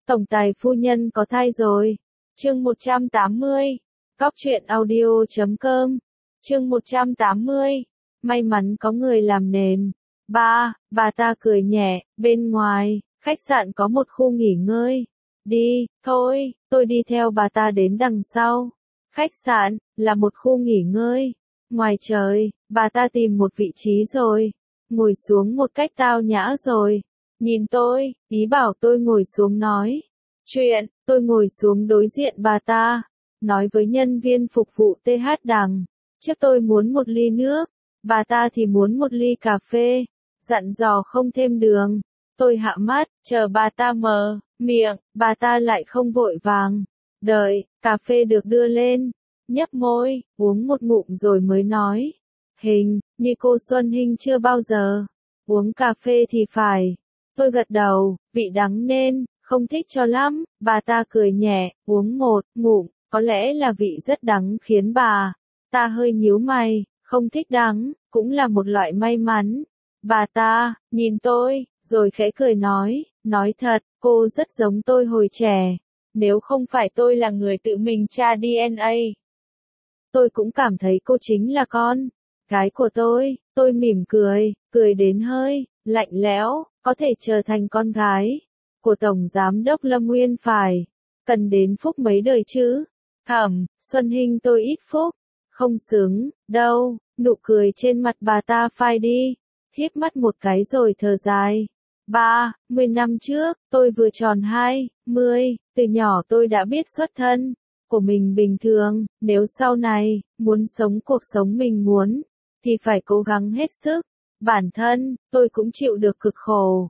Tổng tài phu nhân có thai rồi. Chương 180. Cóc truyện audio.com. Chương 180. May mắn có người làm nền. Bà ta cười nhẹ, bên ngoài, khách sạn có một khu nghỉ ngơi. Đi, thôi, tôi đi theo bà ta đến đằng sau. Khách sạn, là một khu nghỉ ngơi. Ngoài trời, bà ta tìm một vị trí rồi. Ngồi xuống một cách tao nhã rồi. Nhìn tôi, ý bảo tôi ngồi xuống nói. Chuyện, tôi ngồi xuống đối diện bà ta. Nói với nhân viên phục vụ TH đằng. Trước tôi muốn một ly nước. Bà ta thì muốn một ly cà phê. Dặn dò không thêm đường. Tôi hạ mắt, chờ bà ta mở miệng, bà ta lại không vội vàng. Đợi, cà phê được đưa lên. Nhấp môi, uống một ngụm rồi mới nói. Hình, như cô Xuân Hinh chưa bao giờ uống cà phê thì phải. Tôi gật đầu, vị đắng nên, không thích cho lắm. Bà ta cười nhẹ, uống một ngụm, có lẽ là vị rất đắng khiến bà ta hơi nhíu mày, không thích đắng, cũng là một loại may mắn. Bà ta, nhìn tôi, rồi khẽ cười nói thật, cô rất giống tôi hồi trẻ. Nếu không phải tôi là người tự mình tra DNA, tôi cũng cảm thấy cô chính là con gái của tôi mỉm cười đến hơi lạnh lẽo, có thể trở thành con gái của Tổng Giám đốc Lâm Nguyên phải cần đến phúc mấy đời chứ. Thẩm, Xuân Hinh tôi ít phúc, không xứng, đâu, nụ cười trên mặt bà ta phai đi, híp mắt một cái rồi thở dài. 30 năm trước, tôi vừa tròn 20, từ nhỏ tôi đã biết xuất thân của mình bình thường, nếu sau này, muốn sống cuộc sống mình muốn, thì phải cố gắng hết sức. Bản thân, tôi cũng chịu được cực khổ.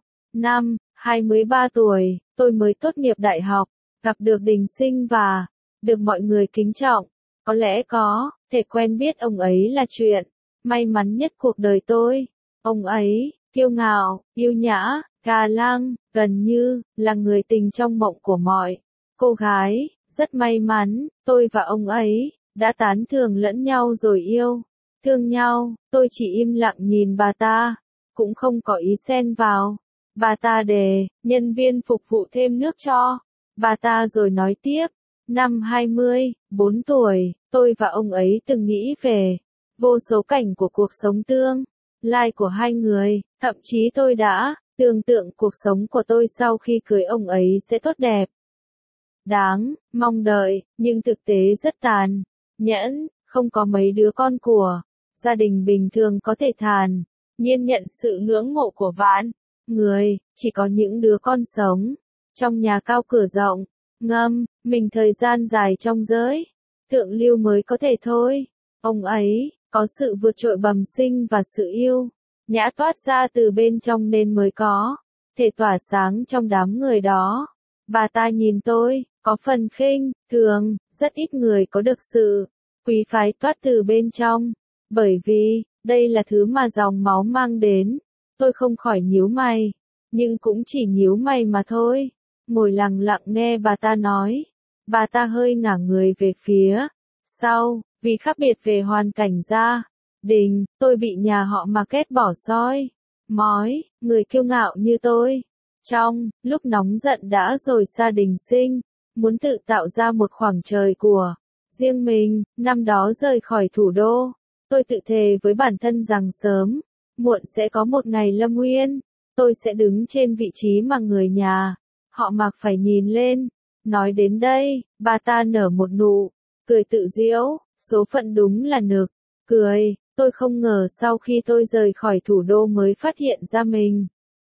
23 tuổi, tôi mới tốt nghiệp đại học, gặp được Đình Sinh và được mọi người kính trọng. Có lẽ có thể quen biết ông ấy là chuyện may mắn nhất cuộc đời tôi. Ông ấy, kiêu ngạo, yêu nhã, ga lăng, gần như là người tình trong mộng của mọi cô gái. Rất may mắn, tôi và ông ấy đã tán thưởng lẫn nhau rồi yêu thương nhau. Tôi chỉ im lặng nhìn bà ta, cũng không có ý xen vào. Bà ta để nhân viên phục vụ thêm nước cho bà ta rồi nói tiếp. Năm 24 tuổi, tôi và ông ấy từng nghĩ về vô số cảnh của cuộc sống tương lai của hai người, thậm chí tôi đã tưởng tượng cuộc sống của tôi sau khi cưới ông ấy sẽ tốt đẹp. Đáng mong đợi, nhưng thực tế rất tàn nhẫn, không có mấy đứa con của gia đình bình thường có thể thản nhiên nhận sự ngưỡng mộ của vạn người, chỉ có những đứa con sống trong nhà cao cửa rộng, ngâm mình thời gian dài trong giới thượng lưu mới có thể thôi. Ông ấy có sự vượt trội bẩm sinh và sự yêu nhã toát ra từ bên trong nên mới có thể tỏa sáng trong đám người đó. Bà ta nhìn tôi, có phần khinh thường, rất ít người có được sự quý phái toát từ bên trong, bởi vì đây là thứ mà dòng máu mang đến. Tôi không khỏi nhíu mày, nhưng cũng chỉ nhíu mày mà thôi. Ngồi lặng lặng nghe bà ta nói. Bà ta hơi ngả người về phía sau, vì khác biệt về hoàn cảnh gia đình, tôi bị nhà họ Market bỏ soi mói. Người kiêu ngạo như tôi, trong lúc nóng giận đã rồi xa Đình Sinh, muốn tự tạo ra một khoảng trời của riêng mình. Năm đó rời khỏi thủ đô, tôi tự thề với bản thân rằng sớm muộn sẽ có một ngày Lâm Nguyên, tôi sẽ đứng trên vị trí mà người nhà họ Mạc phải nhìn lên. Nói đến đây, bà ta nở một nụ cười tự giễu, số phận đúng là nực cười. Tôi không ngờ sau khi tôi rời khỏi thủ đô mới phát hiện ra mình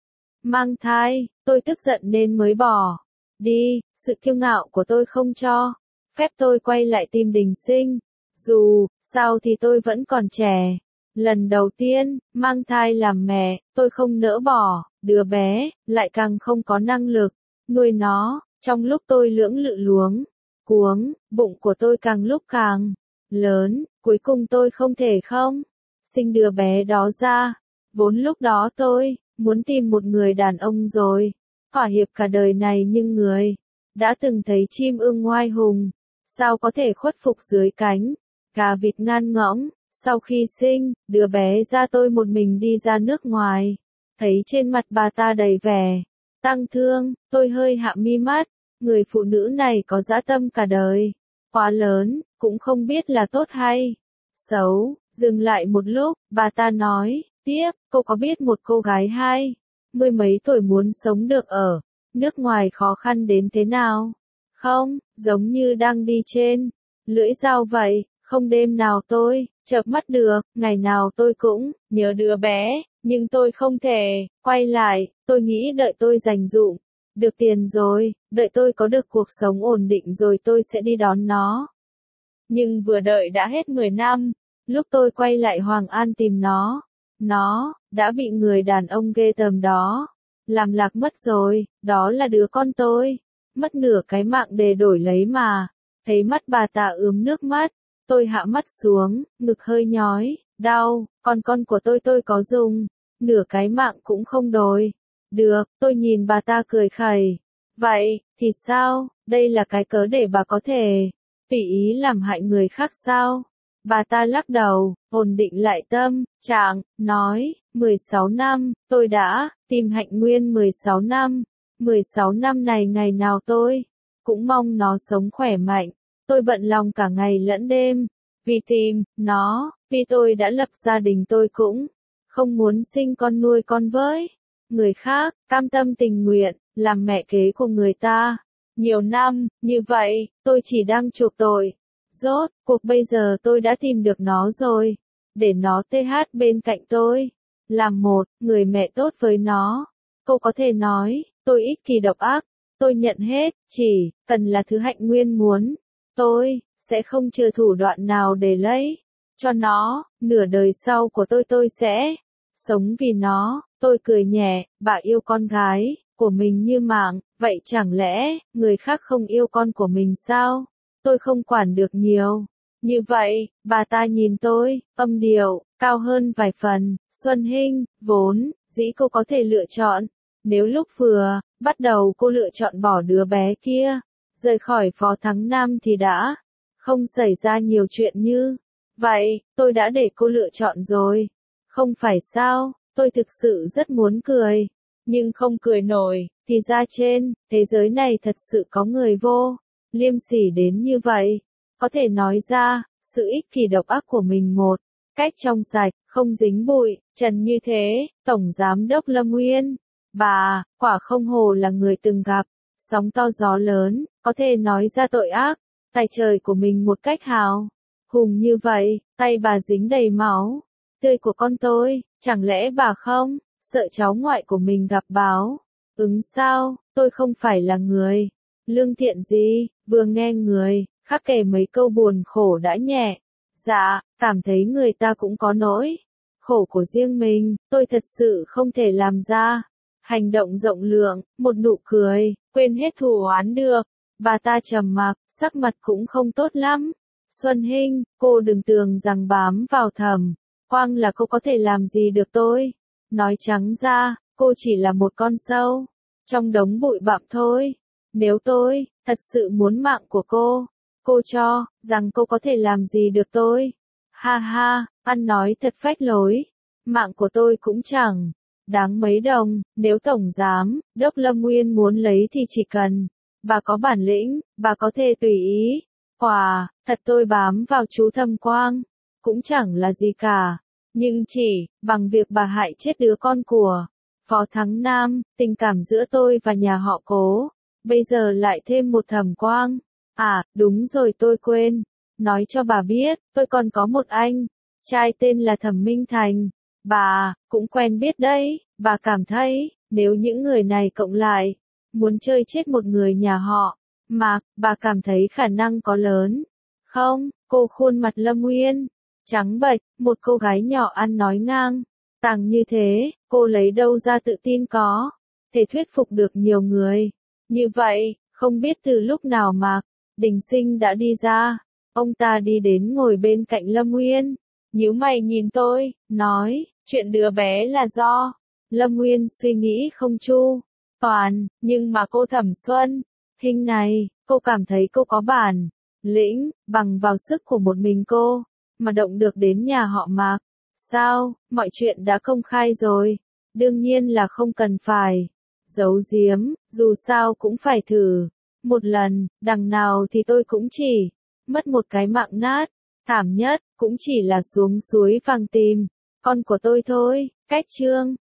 mang thai. Tôi tức giận nên mới bỏ đi. Sự kiêu ngạo của tôi không cho phép tôi quay lại tìm Đình Sinh. Dù sao thì tôi vẫn còn trẻ. Lần đầu tiên mang thai làm mẹ, tôi không nỡ bỏ đứa bé, lại càng không có năng lực nuôi nó. Trong lúc tôi lưỡng lự luống cuống, bụng của tôi càng lúc càng lớn. Cuối cùng tôi không thể không sinh đứa bé đó ra. Vốn lúc đó tôi muốn tìm một người đàn ông rồi thỏa hiệp cả đời này, nhưng người đã từng thấy chim ưng ngoai hùng, sao có thể khuất phục dưới cánh gà vịt ngan ngỗng. Sau khi sinh đứa bé ra, tôi một mình đi ra nước ngoài, thấy trên mặt bà ta đầy vẻ Tăng thương, tôi hơi hạ mi mắt, người phụ nữ này có dã tâm cả đời. Quá lớn, cũng không biết là tốt hay xấu. Dừng lại một lúc, bà ta nói tiếp, cô có biết một cô gái 20 mấy tuổi muốn sống được ở nước ngoài khó khăn đến thế nào? Không, giống như đang đi trên lưỡi dao vậy, không đêm nào tôi chợp mắt được, ngày nào tôi cũng nhớ đứa bé, nhưng tôi không thể quay lại, tôi nghĩ đợi tôi dành dụm được tiền rồi, đợi tôi có được cuộc sống ổn định rồi tôi sẽ đi đón nó. Nhưng vừa đợi đã hết 10 năm, lúc tôi quay lại Hoàng An tìm nó đã bị người đàn ông ghê tởm đó làm lạc mất rồi, đó là đứa con tôi, mất nửa cái mạng để đổi lấy mà. Thấy mắt bà ta ướm nước mắt, tôi hạ mắt xuống, ngực hơi nhói, đau, con của tôi có dùng, nửa cái mạng cũng không đổi. Được, tôi nhìn bà ta cười khẩy. Vậy, thì sao, đây là cái cớ để bà có thể tùy ý làm hại người khác sao? Bà ta lắc đầu, ổn định lại tâm trạng, nói, 16 năm, tôi đã tìm Hạnh Nguyên 16 năm. 16 năm này ngày nào tôi cũng mong nó sống khỏe mạnh. Tôi bận lòng cả ngày lẫn đêm vì tìm nó, vì tôi đã lập gia đình tôi cũng không muốn sinh con nuôi con với người khác, cam tâm tình nguyện làm mẹ kế của người ta. Nhiều năm như vậy, tôi chỉ đang chuộc tội. Rốt cuộc bây giờ tôi đã tìm được nó rồi, để nó TH bên cạnh tôi, làm một người mẹ tốt với nó. Cô có thể nói, tôi ích kỷ độc ác, tôi nhận hết, chỉ cần là thứ Hạnh Nguyên muốn, tôi sẽ không chừa thủ đoạn nào để lấy cho nó, nửa đời sau của tôi sẽ sống vì nó. Tôi cười nhẹ, bà yêu con gái của mình như mạng, vậy chẳng lẽ người khác không yêu con của mình sao? Tôi không quản được nhiều. Như vậy, bà ta nhìn tôi, âm điệu cao hơn vài phần. Xuân Hinh, vốn dĩ cô có thể lựa chọn, nếu lúc vừa bắt đầu cô lựa chọn bỏ đứa bé kia, rời khỏi Phó Thắng Nam thì đã không xảy ra nhiều chuyện như vậy. Tôi đã để cô lựa chọn rồi, không phải sao? Tôi thực sự rất muốn cười, nhưng không cười nổi. Thì ra trên thế giới này thật sự có người vô liêm sỉ đến như vậy, có thể nói ra sự ích kỷ độc ác của mình một cách trong sạch, không dính bụi trần như thế. Tổng Giám đốc Lâm Nguyên, bà quả không hồ là người từng gặp sóng to gió lớn, có thể nói ra tội ác tài trời của mình một cách hào hùng như vậy. Tay bà dính đầy máu tươi của con tôi, chẳng lẽ bà không sợ cháu ngoại của mình gặp báo ứng sao? Tôi không phải là người lương thiện gì. Vừa nghe người khác kể mấy câu buồn khổ đã nhẹ dạ, cảm thấy người ta cũng có nỗi khổ của riêng mình. Tôi thật sự không thể làm ra hành động rộng lượng, một nụ cười quên hết thù oán được. Bà ta trầm mặc, sắc mặt cũng không tốt lắm. Xuân Hinh, cô đừng tưởng rằng bám vào Thẩm Quang là cô có thể làm gì được tôi. Nói trắng ra, cô chỉ là một con sâu trong đống bụi bặm thôi. Nếu tôi thật sự muốn mạng của cô cho rằng cô có thể làm gì được tôi. Ha ha, ăn nói thật phách lối. Mạng của tôi cũng chẳng đáng mấy đồng, nếu Tổng Giám đốc Lâm Nguyên muốn lấy thì chỉ cần bà có bản lĩnh, bà có thể tùy ý. Quả thật tôi bám vào chú Thẩm Quang cũng chẳng là gì cả, nhưng chỉ bằng việc bà hại chết đứa con của Phó Thắng Nam, tình cảm giữa tôi và nhà họ Cố bây giờ lại thêm một Thẩm Quang. À, đúng rồi, tôi quên nói cho bà biết, tôi còn có một anh trai tên là Thẩm Minh Thành. Bà cũng quen biết đấy. Bà cảm thấy nếu những người này cộng lại muốn chơi chết một người nhà họ Mạc, bà cảm thấy khả năng có lớn không? Cô khuôn mặt Lâm Nguyên trắng bệch, một cô gái nhỏ ăn nói ngang tàng như thế, cô lấy đâu ra tự tin có thể thuyết phục được nhiều người như vậy? Không biết từ lúc nào Mạc Đình Sinh đã đi ra, ông ta đi đến ngồi bên cạnh Lâm Nguyên, nhíu mày nhìn tôi, nói, chuyện đứa bé là do Lâm Nguyên suy nghĩ không chu toàn, nhưng mà cô Thẩm Xuân Hinh này, cô cảm thấy cô có bản lĩnh, bằng vào sức của một mình cô mà động được đến nhà họ Mạc. Sao, mọi chuyện đã công khai rồi, đương nhiên là không cần phải giấu giếm, dù sao cũng phải thử. Một lần, đằng nào thì tôi cũng chỉ mất một cái mạng nát, thảm nhất, cũng chỉ là xuống suối vàng tìm con của tôi thôi. Cách chương